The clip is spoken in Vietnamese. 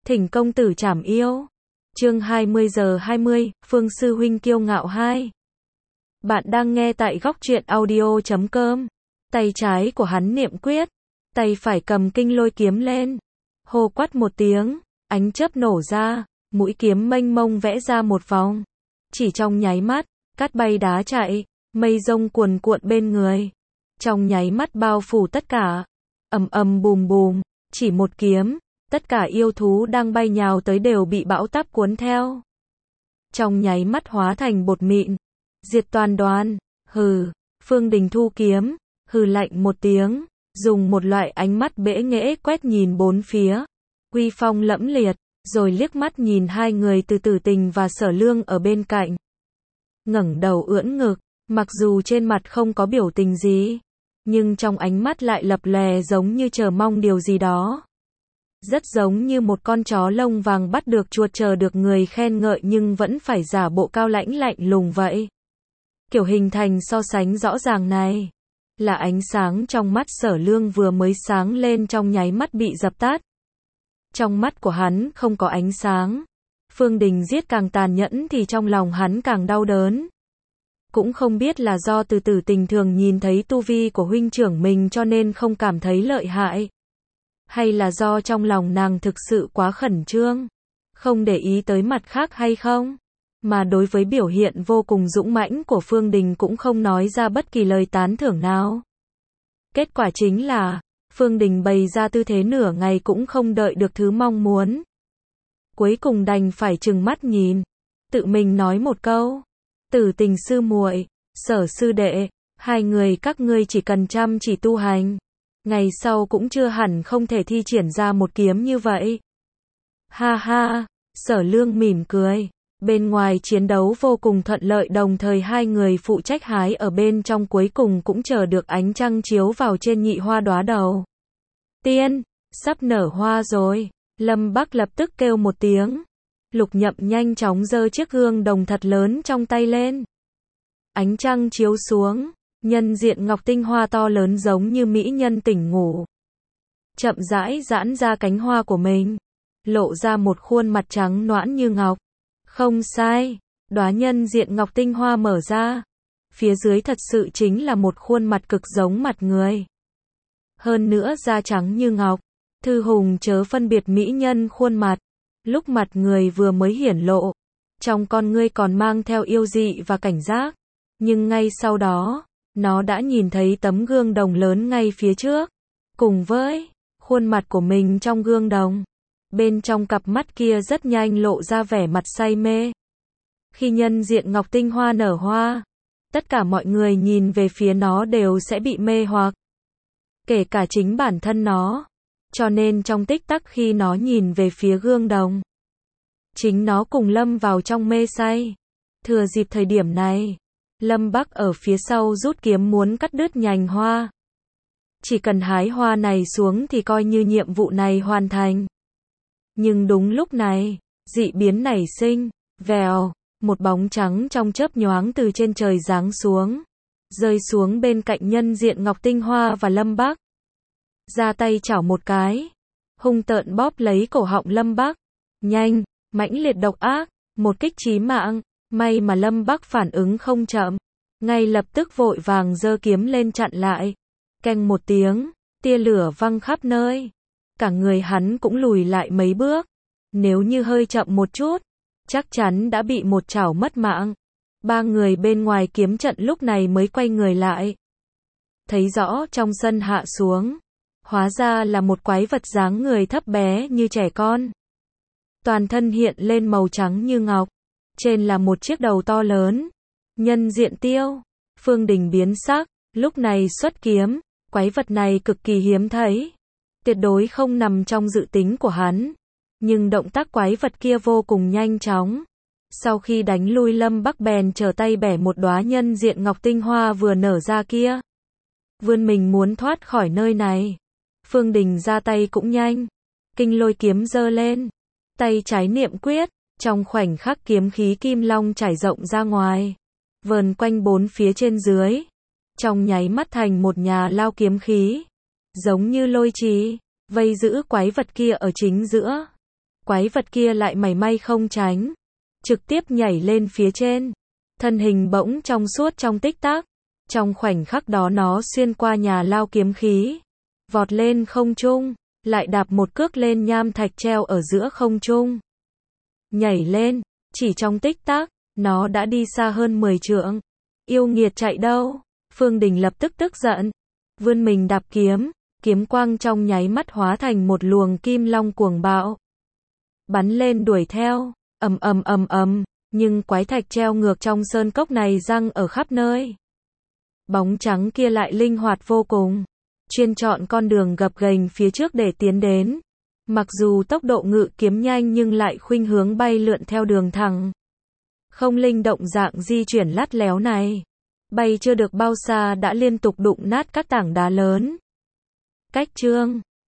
Thỉnh công tử trảm yêu. Chương 20:20, Phương sư huynh kiêu ngạo 2. Bạn đang nghe tại góc truyện audio.com. Tay trái của hắn niệm quyết, tay phải cầm kinh lôi kiếm lên. Hô quát một tiếng, ánh chớp nổ ra, mũi kiếm mênh mông vẽ ra một vòng. Chỉ trong nháy mắt, cát bay đá chạy, mây rông cuồn cuộn bên người. Trong nháy mắt bao phủ tất cả. Ầm ầm bùm bùm, chỉ một kiếm, tất cả yêu thú đang bay nhào tới đều bị bão táp cuốn theo. Trong nháy mắt hóa thành bột mịn, diệt toàn đoàn. Hừ, Phương Đình thu kiếm, hừ lạnh một tiếng, dùng một loại ánh mắt bẽ nghễ quét nhìn bốn phía, uy phong lẫm liệt, rồi liếc mắt nhìn hai người từ Tử Tình và Sở Lương ở bên cạnh. Ngẩng đầu ưỡn ngực, mặc dù trên mặt không có biểu tình gì, nhưng trong ánh mắt lại lập lòe giống như chờ mong điều gì đó. Rất giống như một con chó lông vàng bắt được chuột chờ được người khen ngợi nhưng vẫn phải giả bộ cao lãnh lạnh lùng vậy. Kiểu hình thành so sánh rõ ràng này, là ánh sáng trong mắt Sở Lương vừa mới sáng lên trong nháy mắt bị dập tắt. Trong mắt của hắn không có ánh sáng. Phương Đình giết càng tàn nhẫn thì trong lòng hắn càng đau đớn. Cũng không biết là do từ Tử Tình thường nhìn thấy tu vi của huynh trưởng mình cho nên không cảm thấy lợi hại, hay là do trong lòng nàng thực sự quá khẩn trương, không để ý tới mặt khác hay không, mà đối với biểu hiện vô cùng dũng mãnh của Phương Đình cũng không nói ra bất kỳ lời tán thưởng nào. Kết quả chính là, Phương Đình bày ra tư thế nửa ngày cũng không đợi được thứ mong muốn. Cuối cùng đành phải trừng mắt nhìn, tự mình nói một câu: Tử Tình sư muội, Sở sư đệ, hai người các ngươi chỉ cần chăm chỉ tu hành, ngày sau cũng chưa hẳn không thể thi triển ra một kiếm như vậy. Ha ha, Sở Lương mỉm cười. Bên ngoài chiến đấu vô cùng thuận lợi, đồng thời hai người phụ trách hái ở bên trong cuối cùng cũng chờ được ánh trăng chiếu vào trên nhị hoa đóa đầu tiên, sắp nở hoa rồi. Lâm Bắc lập tức kêu một tiếng. Lục Nhậm nhanh chóng giơ chiếc gương đồng thật lớn trong tay lên. Ánh trăng chiếu xuống, nhân diện ngọc tinh hoa to lớn giống như mỹ nhân tỉnh ngủ, chậm rãi giãn ra cánh hoa của mình, lộ ra một khuôn mặt trắng nõn như ngọc. Không sai, đóa nhân diện ngọc tinh hoa mở ra, phía dưới thật sự chính là một khuôn mặt cực giống mặt người. Hơn nữa da trắng như ngọc, thư hùng chớ phân biệt mỹ nhân khuôn mặt. Lúc mặt người vừa mới hiển lộ, trong con ngươi còn mang theo yêu dị và cảnh giác, nhưng ngay sau đó, nó đã nhìn thấy tấm gương đồng lớn ngay phía trước, cùng với khuôn mặt của mình trong gương đồng. Bên trong cặp mắt kia rất nhanh lộ ra vẻ mặt say mê. Khi nhân diện ngọc tinh hoa nở hoa, tất cả mọi người nhìn về phía nó đều sẽ bị mê hoặc, kể cả chính bản thân nó. Cho nên trong tích tắc khi nó nhìn về phía gương đồng, chính nó cùng lâm vào trong mê say. Thừa dịp thời điểm này, Lâm Bắc ở phía sau rút kiếm muốn cắt đứt nhành hoa. Chỉ cần hái hoa này xuống thì coi như nhiệm vụ này hoàn thành. Nhưng đúng lúc này, dị biến nảy sinh, vèo, một bóng trắng trong chớp nhoáng từ trên trời giáng xuống, rơi xuống bên cạnh nhân diện ngọc tinh hoa và Lâm Bắc. Ra tay chảo một cái, hung tợn bóp lấy cổ họng Lâm Bắc. Nhanh, mãnh liệt độc ác, một kích chí mạng. May mà Lâm Bắc phản ứng không chậm, ngay lập tức vội vàng giơ kiếm lên chặn lại. Keng một tiếng, tia lửa văng khắp nơi. Cả người hắn cũng lùi lại mấy bước. Nếu như hơi chậm một chút, chắc chắn đã bị một chảo mất mạng. Ba người bên ngoài kiếm trận lúc này mới quay người lại. Thấy rõ trong sân hạ xuống, hóa ra là một quái vật dáng người thấp bé như trẻ con. Toàn thân hiện lên màu trắng như ngọc, trên là một chiếc đầu to lớn. Nhân diện tiêu. Phương Đình biến sắc, lúc này xuất kiếm. Quái vật này cực kỳ hiếm thấy, tuyệt đối không nằm trong dự tính của hắn. Nhưng động tác quái vật kia vô cùng nhanh chóng. Sau khi đánh lui Lâm Bắc bèn trở tay bẻ một đóa nhân diện ngọc tinh hoa vừa nở ra kia, vươn mình muốn thoát khỏi nơi này. Phương Đình ra tay cũng nhanh, kinh lôi kiếm giơ lên, tay trái niệm quyết, trong khoảnh khắc kiếm khí kim long trải rộng ra ngoài, vờn quanh bốn phía trên dưới, trong nháy mắt thành một nhà lao kiếm khí, giống như lôi trì, vây giữ quái vật kia ở chính giữa. Quái vật kia lại mảy may không tránh, trực tiếp nhảy lên phía trên. Thân hình bỗng trong suốt trong tích tắc. Trong khoảnh khắc đó nó xuyên qua nhà lao kiếm khí, vọt lên không trung, lại đạp một cước lên nham thạch treo ở giữa không trung. Nhảy lên, chỉ trong tích tắc, nó đã đi xa hơn 10 trượng. Yêu nghiệt chạy đâu? Phương Đình lập tức tức giận, vươn mình đạp kiếm, kiếm quang trong nháy mắt hóa thành một luồng kim long cuồng bạo. Bắn lên đuổi theo, ầm ầm ầm ầm, nhưng quái thạch treo ngược trong sơn cốc này giăng ở khắp nơi. Bóng trắng kia lại linh hoạt vô cùng, chuyên chọn con đường gập ghềnh phía trước để tiến đến. Mặc dù tốc độ ngự kiếm nhanh nhưng lại khuynh hướng bay lượn theo đường thẳng. Không linh động dạng di chuyển lắt léo này. Bay chưa được bao xa đã liên tục đụng nát các tảng đá lớn. Cách chương